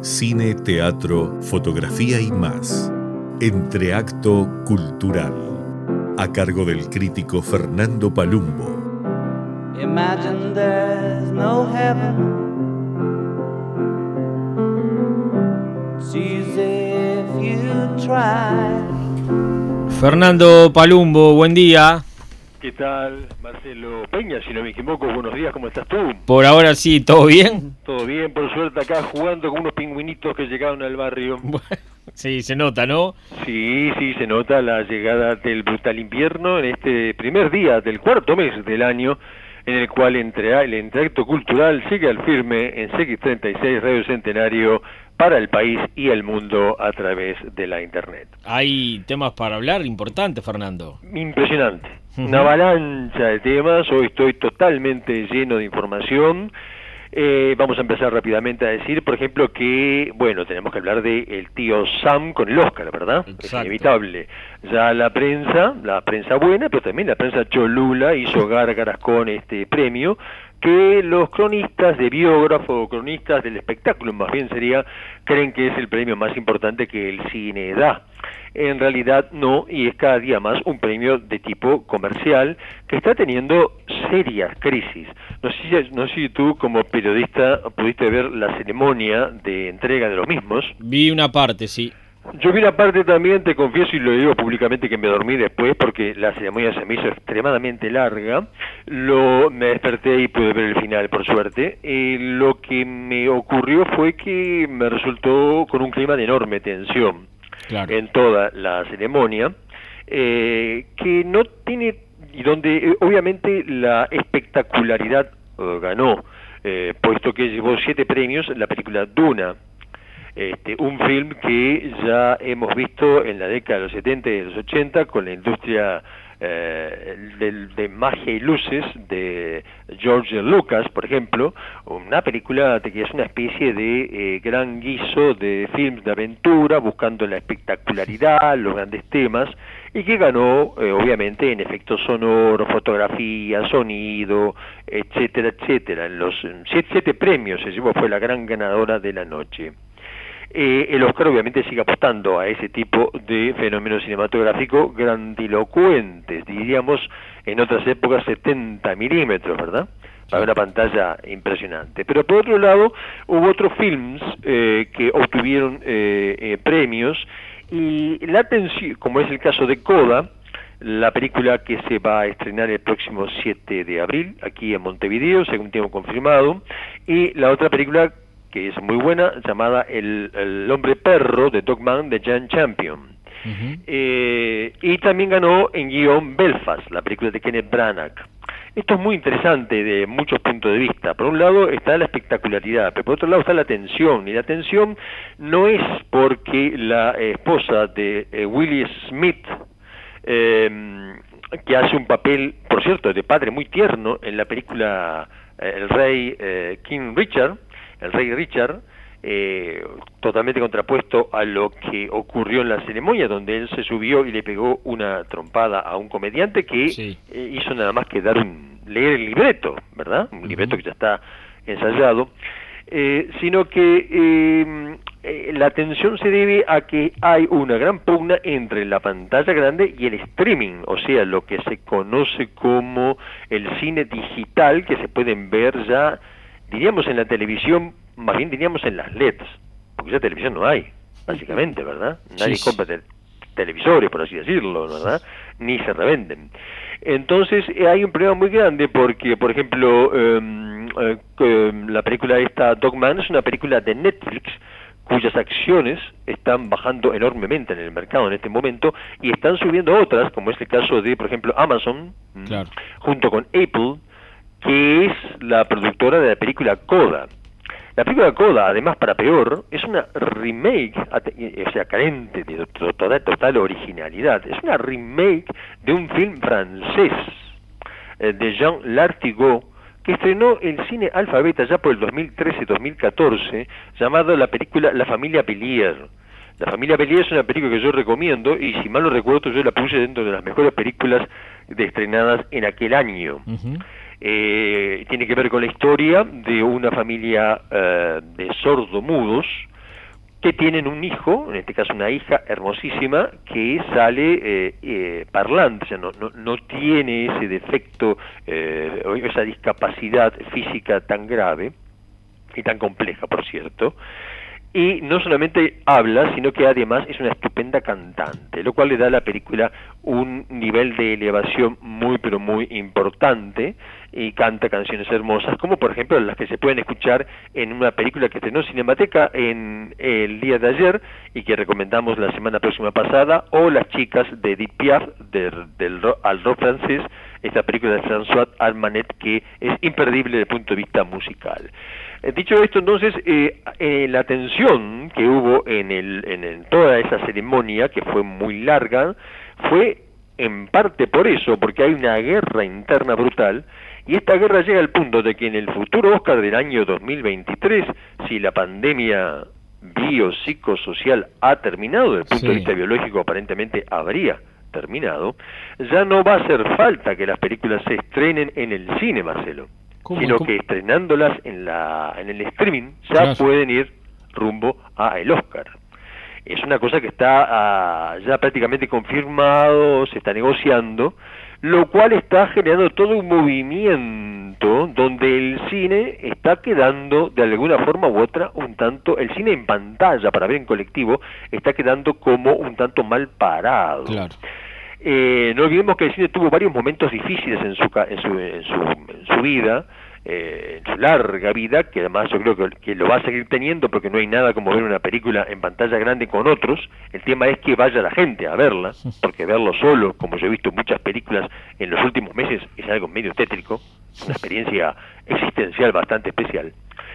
Cine, teatro, fotografía y más. Entreacto Cultural. A cargo del crítico Fernando Palumbo. Imagine there's no heaven. It's easy if you try. Fernando Palumbo, buen día. ¿Qué tal? Marcelo Peña, si no me equivoco, buenos días, ¿cómo estás tú? Por ahora sí, ¿todo bien? Todo bien, por suerte acá jugando con unos pingüinitos que llegaron al barrio. Bueno, sí, se nota, ¿no? Sí, se nota la llegada del brutal invierno en este primer día del cuarto mes del año, en el cual el Entreacto Cultural sigue al firme en CX36 Radio Centenario para el país y el mundo a través de la internet. Hay temas para hablar importantes, Fernando. Impresionante, una avalancha de temas, hoy estoy totalmente lleno de información. Vamos a empezar rápidamente a decir, por ejemplo, que, bueno, tenemos que hablar de el tío Sam con el Oscar, ¿verdad? Exacto. Es inevitable. Ya la prensa buena, pero también la prensa cholula hizo gárgaras con este premio, que los cronistas de biógrafo, cronistas del espectáculo más bien sería, creen que es el premio más importante que el cine da. En realidad no, y es cada día más un premio de tipo comercial que está teniendo serias crisis. No sé si tú como periodista pudiste ver la ceremonia de entrega de los mismos. Vi una parte, sí. Yo vi una parte también, te confieso y lo digo públicamente que me dormí después porque la ceremonia se me hizo extremadamente larga. Me desperté y pude ver el final, por suerte. Lo que me ocurrió fue que me resultó con un clima de enorme tensión. Claro. En toda la ceremonia, que no tiene, y donde obviamente la espectacularidad ganó, puesto que llevó 7 premios la película Duna, un film que ya hemos visto en la década de los 70 y de los 80 con la industria de magia y luces de George Lucas, por ejemplo, una película que es una especie de gran guiso de films de aventura, buscando la espectacularidad, los grandes temas, y que ganó, obviamente, en efectos sonoros, fotografía, sonido, etcétera, etcétera. En los 7 premios se llevó, fue la gran ganadora de la noche. El Oscar obviamente sigue apostando a ese tipo de fenómenos cinematográficos grandilocuentes, diríamos en otras épocas 70 milímetros, ¿verdad? Para una pantalla impresionante. Pero por otro lado, hubo otros films que obtuvieron premios, y la atención, como es el caso de Coda, la película que se va a estrenar el próximo 7 de abril, aquí en Montevideo, según tengo confirmado, y la otra película que es muy buena, llamada El hombre perro, de Dogman, de Jane Campion. Uh-huh. Y también ganó en guión Belfast, la película de Kenneth Branagh. Esto es muy interesante de muchos puntos de vista. Por un lado está la espectacularidad, pero por otro lado está la tensión. Y la tensión no es porque la esposa de Willie Smith, que hace un papel, por cierto, de padre muy tierno en la película El rey el rey Richard, totalmente contrapuesto a lo que ocurrió en la ceremonia, donde él se subió y le pegó una trompada a un comediante que hizo nada más que leer el libreto, ¿verdad? Un libreto que ya está ensayado, sino que la tensión se debe a que hay una gran pugna entre la pantalla grande y el streaming, o sea, lo que se conoce como el cine digital, que se pueden ver ya, diríamos en la televisión, más bien diríamos en las LEDs, porque ya televisión no hay, básicamente, ¿verdad? Nadie compra televisores, por así decirlo, ¿verdad? Ni se revenden. Entonces hay un problema muy grande porque, por ejemplo, la película esta Dogman es una película de Netflix cuyas acciones están bajando enormemente en el mercado en este momento y están subiendo otras, como es el caso de, por ejemplo, Amazon, claro, junto con Apple, que es la productora de la película Coda. La película Coda, además para peor, es una remake, o sea, carente de total originalidad. Es una remake de un film francés de Jean Lartigot, que estrenó el cine Alfabeta ya por el 2013-2014, llamado la película La familia Bélier. La familia Bélier es una película que yo recomiendo, y si mal no recuerdo, yo la puse dentro de las mejores películas estrenadas en aquel año. Uh-huh. Tiene que ver con la historia de una familia de sordomudos que tienen un hijo, en este caso una hija hermosísima, que sale parlante, o sea, no tiene ese defecto, esa discapacidad física tan grave y tan compleja, por cierto. Y no solamente habla, sino que además es una estupenda cantante, lo cual le da a la película un nivel de elevación muy pero muy importante, y canta canciones hermosas, como por ejemplo las que se pueden escuchar en una película que estrenó Cinemateca en el día de ayer y que recomendamos la semana próxima pasada, o Las chicas de Edith Piaf, al rock francés, esta película de François Armanet que es imperdible desde el punto de vista musical. Dicho esto, entonces, la tensión que hubo en toda esa ceremonia, que fue muy larga, fue en parte por eso, porque hay una guerra interna brutal, y esta guerra llega al punto de que en el futuro Oscar del año 2023, si la pandemia biopsicosocial ha terminado, desde el punto de vista biológico aparentemente habría terminado, ya no va a hacer falta que las películas se estrenen en el cine, Marcelo, sino que estrenándolas en el streaming ya pueden ir rumbo a el Oscar. Es una cosa que está ya prácticamente confirmado, se está negociando, lo cual está generando todo un movimiento donde el cine está quedando de alguna forma u otra un tanto, el cine en pantalla para ver en colectivo está quedando como un tanto mal parado. Claro. No olvidemos que el cine tuvo varios momentos difíciles en su vida, en su larga vida, que además yo creo que lo va a seguir teniendo, porque no hay nada como ver una película en pantalla grande con otros. El tema es que vaya la gente a verla, porque verlo solo, como yo he visto muchas películas en los últimos meses, es algo medio tétrico, una experiencia existencial bastante especial.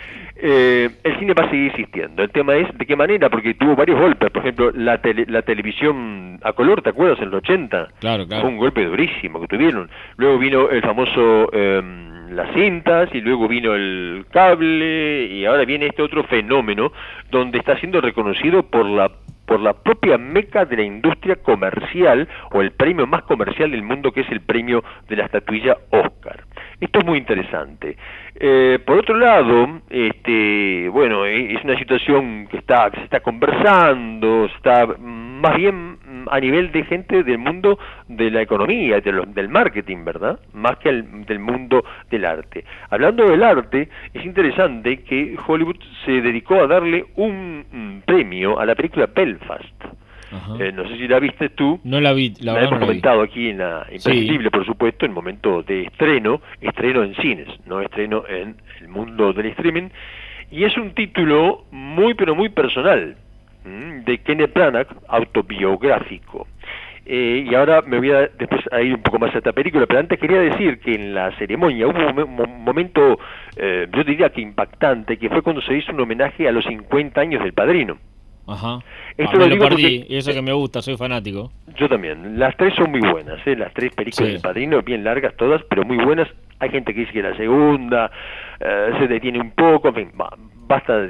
El cine va a seguir existiendo. El tema es de qué manera, porque tuvo varios golpes. Por ejemplo, la televisión a color, ¿te acuerdas? En el 80. Claro. Fue un golpe durísimo que tuvieron. Luego vino el famoso las cintas, y luego vino el cable, y ahora viene este otro fenómeno donde está siendo reconocido por la propia meca de la industria comercial, o el premio más comercial del mundo, que es el premio de la estatuilla Oscar. Esto es muy interesante. Por otro lado, bueno, es una situación que se está conversando, está más bien a nivel de gente del mundo de la economía, del marketing, ¿verdad? Más que del mundo del arte. Hablando del arte, es interesante que Hollywood se dedicó a darle un premio a la película Belfast. No sé si la viste tú. No la vi, la hemos comentado aquí en la Imprescindible, por supuesto, en momento de estreno en cines, no estreno en el mundo del streaming, y es un título muy pero muy personal, de Kenneth Branagh, autobiográfico. Y ahora me voy después a ir un poco más a esta película, pero antes quería decir que en la ceremonia hubo un momento, yo diría que impactante, que fue cuando se hizo un homenaje a los 50 años del Padrino. Ajá. Esto lo perdí, y eso que me gusta, soy fanático. Yo también. Las tres son muy buenas, las tres películas del Padrino, bien largas todas, pero muy buenas. Hay gente que dice que la segunda se detiene un poco, en fin, basta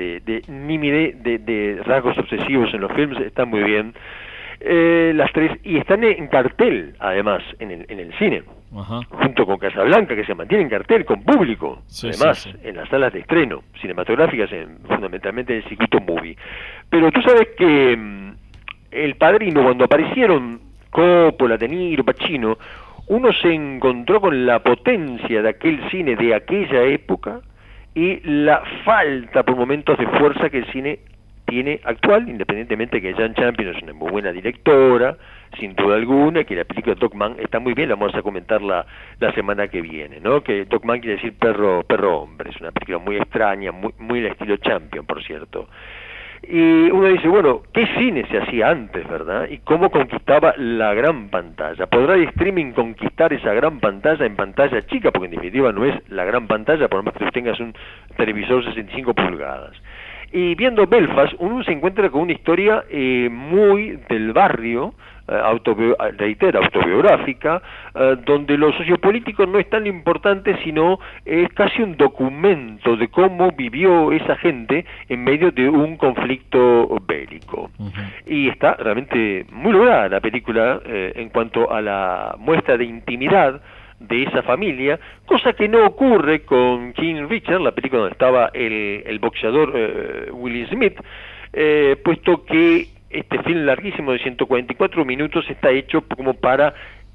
de rasgos obsesivos en los films, están muy bien. Las tres, y están en cartel, además, en el cine. Ajá. Junto con Casablanca, que se mantiene en cartel con público, además en las salas de estreno cinematográficas, fundamentalmente en el circuito movie. Pero tú sabes que El Padrino, cuando aparecieron Coppola, De Niro, Pacino, uno se encontró con la potencia de aquel cine de aquella época y la falta por momentos de fuerza que el cine tiene actual, independientemente que Jane Campion es una muy buena directora, sin duda alguna, que la película Dog Man está muy bien, la vamos a comentar la semana que viene, ¿no? Que Dog Man quiere decir perro hombre, es una película muy extraña, muy al estilo Champion, por cierto. Y uno dice, bueno, ¿qué cine se hacía antes, verdad? ¿Y cómo conquistaba la gran pantalla? ¿Podrá el streaming conquistar esa gran pantalla en pantalla chica? Porque en definitiva no es la gran pantalla, por más que tú tengas un televisor 65 pulgadas. Y viendo Belfast, uno se encuentra con una historia muy del barrio, autobiográfica, donde lo sociopolítico no es tan importante, sino es casi un documento de cómo vivió esa gente en medio de un conflicto bélico. Y está realmente muy lograda la película en cuanto a la muestra de intimidad de esa familia, cosa que no ocurre con King Richard, la película donde estaba el boxeador Will Smith, puesto que este film larguísimo de 144 minutos está hecho como para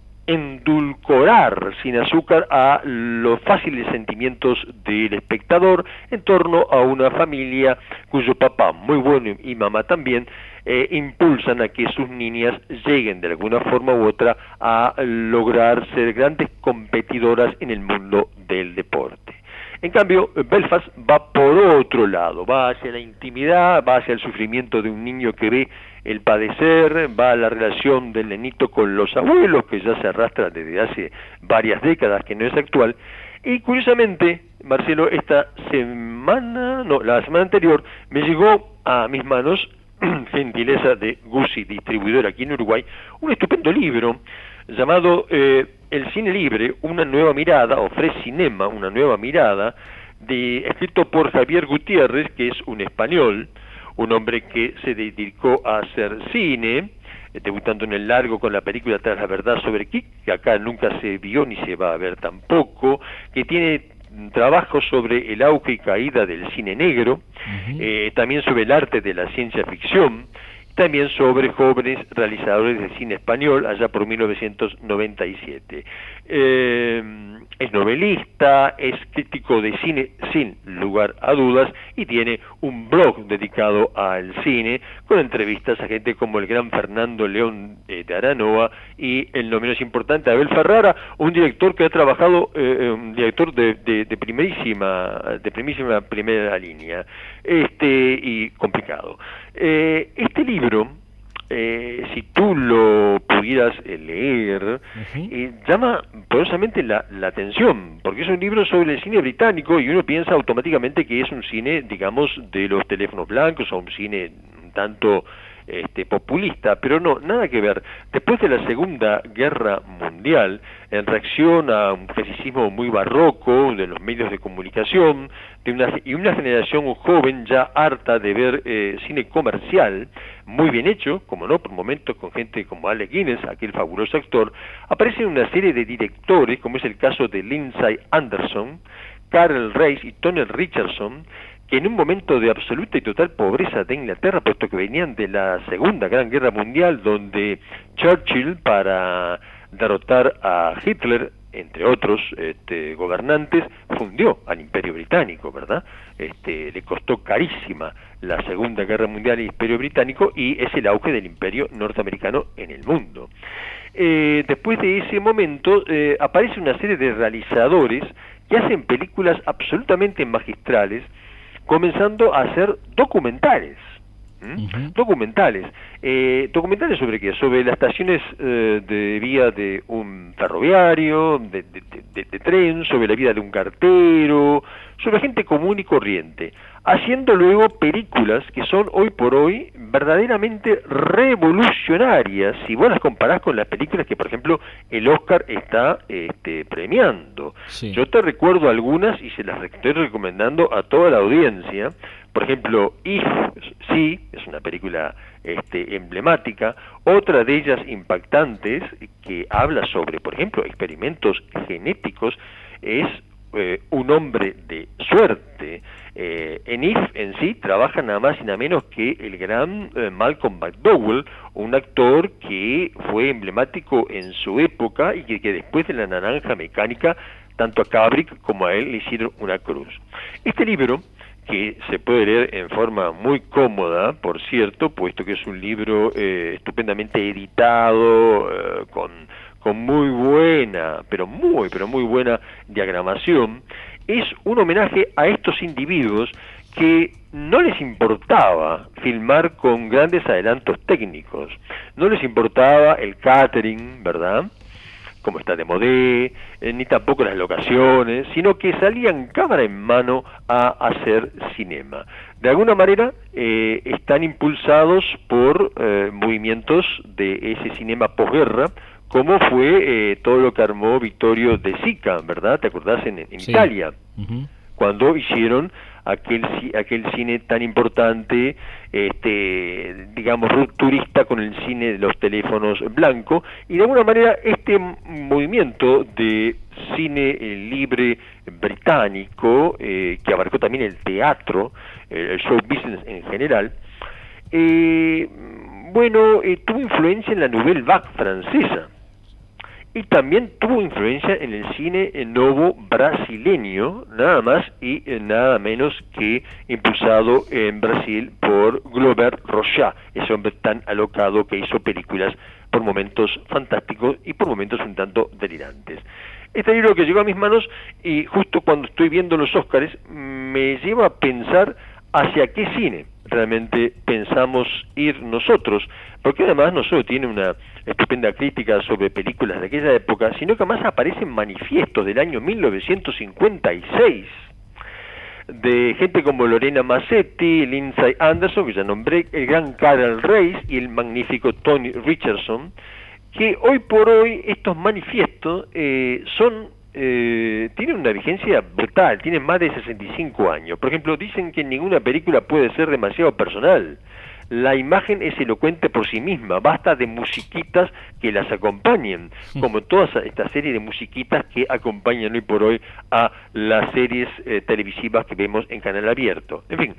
endulcorar sin azúcar a los fáciles sentimientos del espectador en torno a una familia cuyo papá, muy bueno, y mamá también, impulsan a que sus niñas lleguen de alguna forma u otra a lograr ser grandes competidoras en el mundo del deporte. En cambio, Belfast va por otro lado, va hacia la intimidad, va hacia el sufrimiento de un niño que ve el padecer, va a la relación del nenito con los abuelos, que ya se arrastra desde hace varias décadas, que no es actual. Y curiosamente, Marcelo, la semana anterior, me llegó a mis manos, gentileza de Guzzi, distribuidor aquí en Uruguay, un estupendo libro llamado El cine libre, una nueva mirada, o Fresh Cinema, una nueva mirada, escrito por Javier Gutiérrez, que es un español, un hombre que se dedicó a hacer cine, debutando en el largo con la película Tras la verdad sobre Kik, que acá nunca se vio ni se va a ver tampoco, que tiene trabajos sobre el auge y caída del cine negro, también sobre el arte de la ciencia ficción, también sobre jóvenes realizadores de cine español allá por 1997. Es novelista, es crítico de cine sin lugar a dudas y tiene un blog dedicado al cine con entrevistas a gente como el gran Fernando León de Aranoa y el no menos importante Abel Ferrara, un director que ha trabajado, un director de primísima primera línea, y complicado. Este libro, si tú lo pudieras leer, llama poderosamente la atención, porque es un libro sobre el cine británico y uno piensa automáticamente que es un cine, digamos, de los teléfonos blancos o un cine un tanto populista, pero no, nada que ver. Después de la Segunda Guerra Mundial, en reacción a un clasicismo muy barroco de los medios de comunicación, y una generación joven ya harta de ver cine comercial, muy bien hecho, como no, por momentos con gente como Alec Guinness, aquel fabuloso actor, aparecen una serie de directores, como es el caso de Lindsay Anderson, Karel Reisz y Tony Richardson, que en un momento de absoluta y total pobreza de Inglaterra, puesto que venían de la Segunda Gran Guerra Mundial, donde Churchill, para derrotar a Hitler, entre otros gobernantes, fundió al Imperio Británico, ¿verdad? Le costó carísima la Segunda Guerra Mundial al Imperio Británico y es el auge del Imperio norteamericano en el mundo. Después de ese momento aparece una serie de realizadores que hacen películas absolutamente magistrales, comenzando a hacer documentales. Documentales sobre qué, sobre las estaciones de vía de un ferroviario, de tren, sobre la vida de un cartero, sobre gente común y corriente, haciendo luego películas que son hoy por hoy verdaderamente revolucionarias, si vos las comparás con las películas que, por ejemplo, el Oscar está premiando. Sí. Yo te recuerdo algunas y se las estoy recomendando a toda la audiencia. Por ejemplo, If, sí, es una película emblemática. Otra de ellas impactantes, que habla sobre, por ejemplo, experimentos genéticos, es Un hombre de suerte. En If en sí trabaja nada más y nada menos que el gran Malcolm McDowell, un actor que fue emblemático en su época y que después de La naranja mecánica, tanto a Kubrick como a él le hicieron una cruz. Este libro, que se puede leer en forma muy cómoda, por cierto, puesto que es un libro estupendamente editado, con muy buena, pero muy buena diagramación, es un homenaje a estos individuos que no les importaba filmar con grandes adelantos técnicos, no les importaba el catering, ¿verdad?, como está de modé, ni tampoco las locaciones, sino que salían cámara en mano a hacer cinema. De alguna manera están impulsados por movimientos de ese cinema posguerra, como fue todo lo que armó Vittorio De Sica, ¿verdad? ¿Te acordás? En sí. Italia, cuando hicieron aquel cine tan importante, digamos, rupturista con el cine de los teléfonos blancos, y de alguna manera este movimiento de cine libre británico, que abarcó también el teatro, el show business en general, tuvo influencia en la Nouvelle Vague francesa. Y también tuvo influencia en el cine novo brasileño, nada más y nada menos que impulsado en Brasil por Glover Rocha, ese hombre tan alocado que hizo películas por momentos fantásticos y por momentos un tanto delirantes. Este libro que llegó a mis manos, y justo cuando estoy viendo los Óscares, me lleva a pensar hacia qué cine realmente pensamos ir nosotros, porque además no solo tiene una estupenda crítica sobre películas de aquella época, sino que además aparecen manifiestos del año 1956 de gente como Lorena Massetti, Lindsay Anderson, que ya nombré, el gran Karel Reisz y el magnífico Tony Richardson, que hoy por hoy estos manifiestos tienen una vigencia brutal, tienen más de 65 años. Por ejemplo, dicen que ninguna película puede ser demasiado personal. La imagen es elocuente por sí misma, basta de musiquitas que las acompañen, como todas estas series de musiquitas que acompañan hoy por hoy a las series televisivas que vemos en canal abierto. En fin,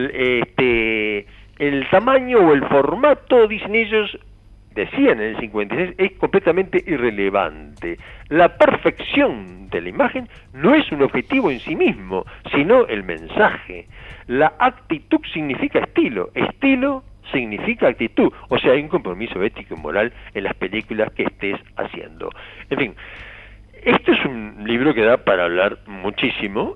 el tamaño o el formato, dicen ellos, decían en el 56, es completamente irrelevante. La perfección de la imagen no es un objetivo en sí mismo, sino el mensaje. La actitud significa estilo, estilo significa actitud, o sea, hay un compromiso ético y moral en las películas que estés haciendo. En fin, este es un libro que da para hablar muchísimo,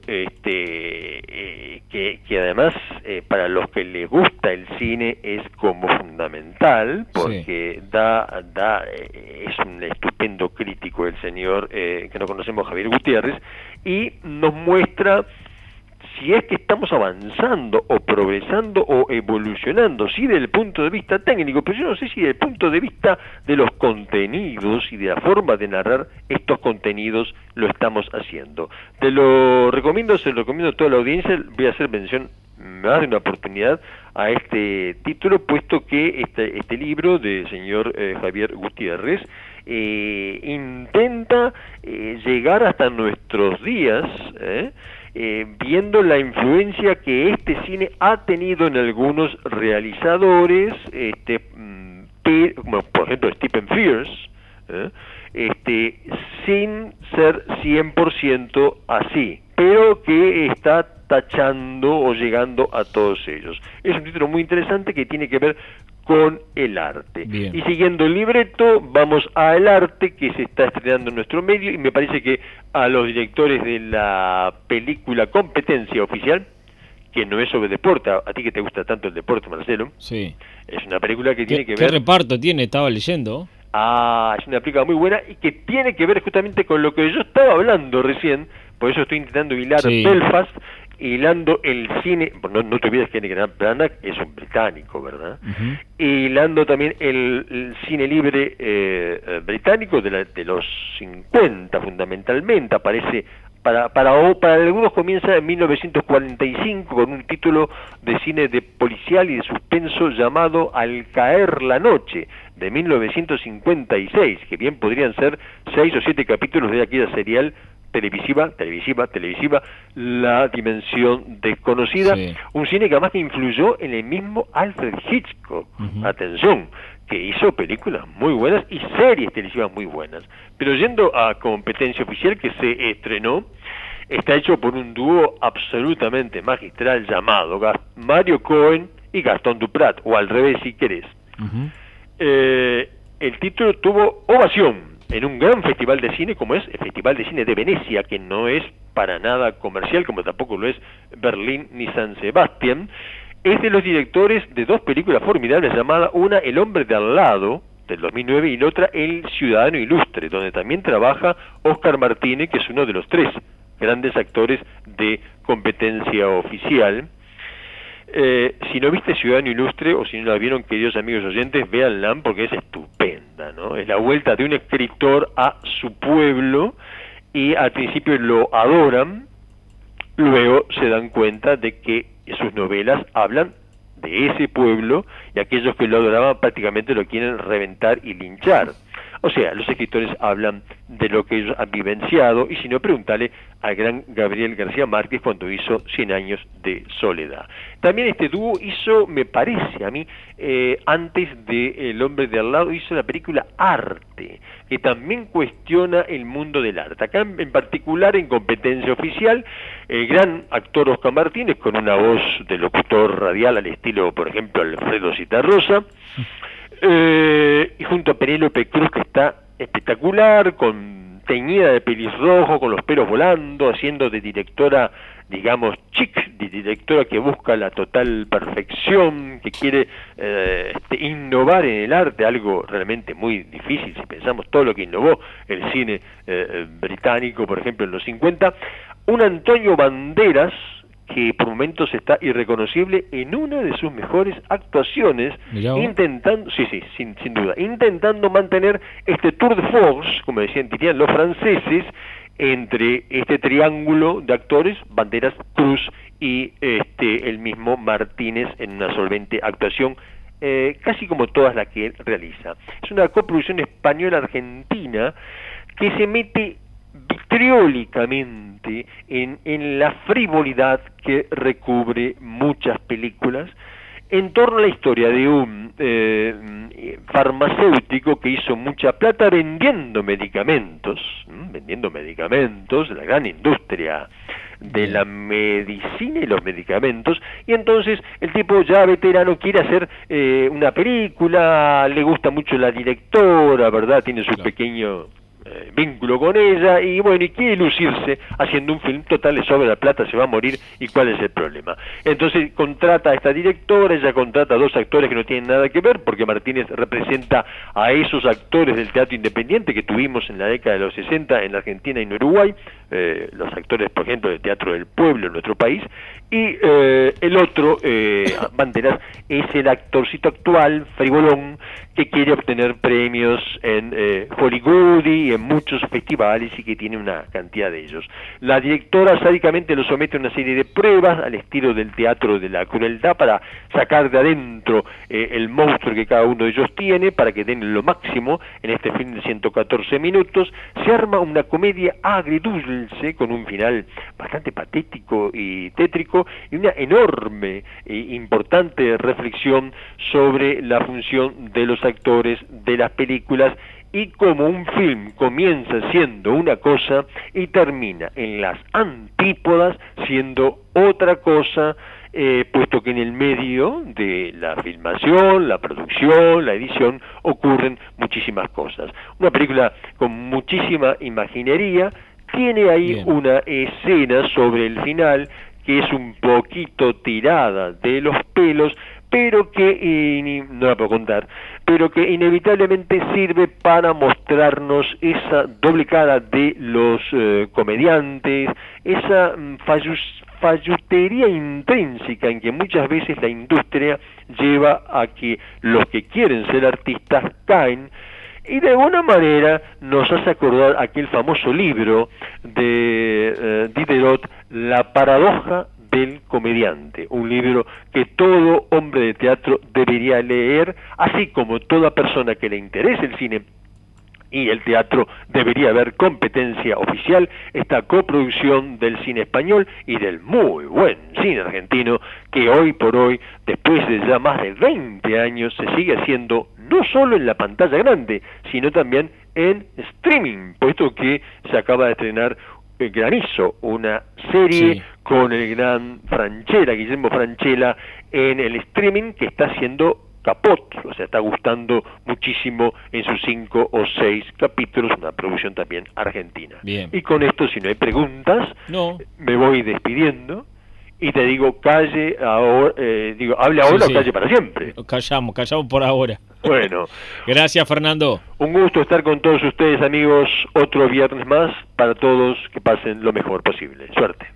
que además para los que les gusta el cine es como fundamental, porque es un estupendo crítico el señor que no conocemos, Javier Gutiérrez, y nos muestra si es que estamos avanzando o progresando o evolucionando, sí desde el punto de vista técnico, pero yo no sé si desde el punto de vista de los contenidos y de la forma de narrar estos contenidos lo estamos haciendo. Te lo recomiendo, se lo recomiendo a toda la audiencia, voy a hacer mención, me va a dar una oportunidad a este título, puesto que este libro del señor Javier Gutiérrez intenta llegar hasta nuestros días, viendo la influencia que este cine ha tenido en algunos realizadores, como por ejemplo Stephen Frears, sin ser 100% así, pero que está tachando o llegando a todos ellos. Es un título muy interesante que tiene que ver con el arte. Bien. Y siguiendo el libreto, vamos al arte que se está estrenando en nuestro medio, y me parece que a los directores de la película Competencia Oficial, que no es sobre deporte, a ti que te gusta tanto el deporte, Marcelo, sí, es una película que tiene que ver... ¿Qué reparto tiene? Estaba leyendo. Es una película muy buena y que tiene que ver justamente con lo que yo estaba hablando recién, por eso estoy intentando hilar Belfast, hilando el cine, no te olvides que Kenneth Branagh es un británico, ¿verdad? Uh-huh. Hilando también el cine libre británico de los 50 fundamentalmente, aparece para algunos comienza en 1945 con un título de cine de policial y de suspenso llamado Al caer la noche, de 1956, que bien podrían ser 6 o 7 capítulos de aquella serial televisiva, La dimensión desconocida, un cine que además que influyó en el mismo Alfred Hitchcock, atención, que hizo películas muy buenas y series televisivas muy buenas. Pero yendo a Competencia Oficial, que se estrenó, está hecho por un dúo absolutamente magistral llamado Mario Cohen y Gastón Duprat, o al revés si querés. El título tuvo ovación en un gran festival de cine como es el Festival de Cine de Venecia, que no es para nada comercial, como tampoco lo es Berlín ni San Sebastián. Es de los directores de dos películas formidables llamadas una El hombre de al lado, del 2009, y la otra El ciudadano ilustre, donde también trabaja Oscar Martínez, que es uno de los 3 grandes actores de Competencia Oficial. Si no viste Ciudadano Ilustre, o si no la vieron, queridos amigos oyentes, véanla porque es estupenda, ¿no? Es la vuelta de un escritor a su pueblo, y al principio lo adoran, luego se dan cuenta de que sus novelas hablan de ese pueblo, y aquellos que lo adoraban prácticamente lo quieren reventar y linchar. O sea, los escritores hablan de lo que ellos han vivenciado, y si no, preguntale al gran Gabriel García Márquez cuando hizo 100 años de soledad. También este dúo hizo, me parece a mí, antes de El hombre de al lado, hizo la película Arte, que también cuestiona el mundo del arte. Acá en particular, en competencia oficial, el gran actor Oscar Martínez, con una voz de locutor radial al estilo, por ejemplo, Alfredo Citarrosa, y junto a Penélope Cruz, que está espectacular, teñida de pelirrojo, con los pelos volando, haciendo de directora, digamos, chic, de directora que busca la total perfección, que quiere innovar en el arte, algo realmente muy difícil si pensamos todo lo que innovó el cine británico, por ejemplo, en los 50. Un Antonio Banderas que por momentos está irreconocible en una de sus mejores actuaciones, intentando, sin duda, intentando mantener este tour de force, como dirían los franceses, entre este triángulo de actores, Banderas, Cruz y el mismo Martínez, en una solvente actuación, casi como todas las que él realiza. Es una coproducción española-argentina que se mete vitriólicamente en la frivolidad que recubre muchas películas en torno a la historia de un farmacéutico que hizo mucha plata vendiendo medicamentos, la gran industria de la medicina y los medicamentos, y entonces el tipo ya veterano quiere hacer una película, le gusta mucho la directora, ¿verdad? Tiene su pequeño vínculo con ella, y bueno, y quiere lucirse haciendo un film. Total, le sobra la plata, se va a morir, y ¿cuál es el problema? Entonces contrata a esta directora, ella contrata a dos actores que no tienen nada que ver, porque Martínez representa a esos actores del teatro independiente que tuvimos en la década de los 60 en la Argentina y en Uruguay, los actores, por ejemplo, del Teatro del Pueblo en nuestro país, y el otro, Banderas, es el actorcito actual, frivolón, que quiere obtener premios en Hollywood y en muchos festivales, y que tiene una cantidad de ellos. La directora sádicamente lo somete a una serie de pruebas al estilo del teatro de la crueldad para sacar de adentro el monstruo que cada uno de ellos tiene, para que den lo máximo en este film de 114 minutos. Se arma una comedia agridulce con un final bastante patético y tétrico, y una enorme e importante reflexión sobre la función de los actores de las películas, y como un film comienza siendo una cosa y termina en las antípodas siendo otra cosa, puesto que en el medio de la filmación, la producción, la edición, ocurren muchísimas cosas. Una película con muchísima imaginería. Tiene ahí una escena sobre el final que es un poquito tirada de los pelos, pero que, no la puedo contar, pero que inevitablemente sirve para mostrarnos esa doble cara de los comediantes, esa fallutería intrínseca en que muchas veces la industria lleva a que los que quieren ser artistas caen, y de alguna manera nos hace acordar aquel famoso libro de Diderot, La paradoja del comediante, un libro que todo hombre de teatro debería leer, así como toda persona que le interese el cine y el teatro debería haber competencia oficial, esta coproducción del cine español y del muy buen cine argentino, que hoy por hoy, después de ya más de 20 años, se sigue haciendo no solo en la pantalla grande, sino también en streaming, puesto que se acaba de estrenar Granizo, una serie con el gran Franchella, Guillermo Franchella, en el streaming, que está haciendo capot, o sea, está gustando muchísimo en sus 5 o 6 capítulos, una producción también argentina. Bien. Y con esto, si no hay preguntas, me voy despidiendo y te digo, calle ahora, hable ahora o calle para siempre. Callamos por ahora. Bueno. Gracias, Fernando. Un gusto estar con todos ustedes, amigos, otro viernes más, para todos, que pasen lo mejor posible. Suerte.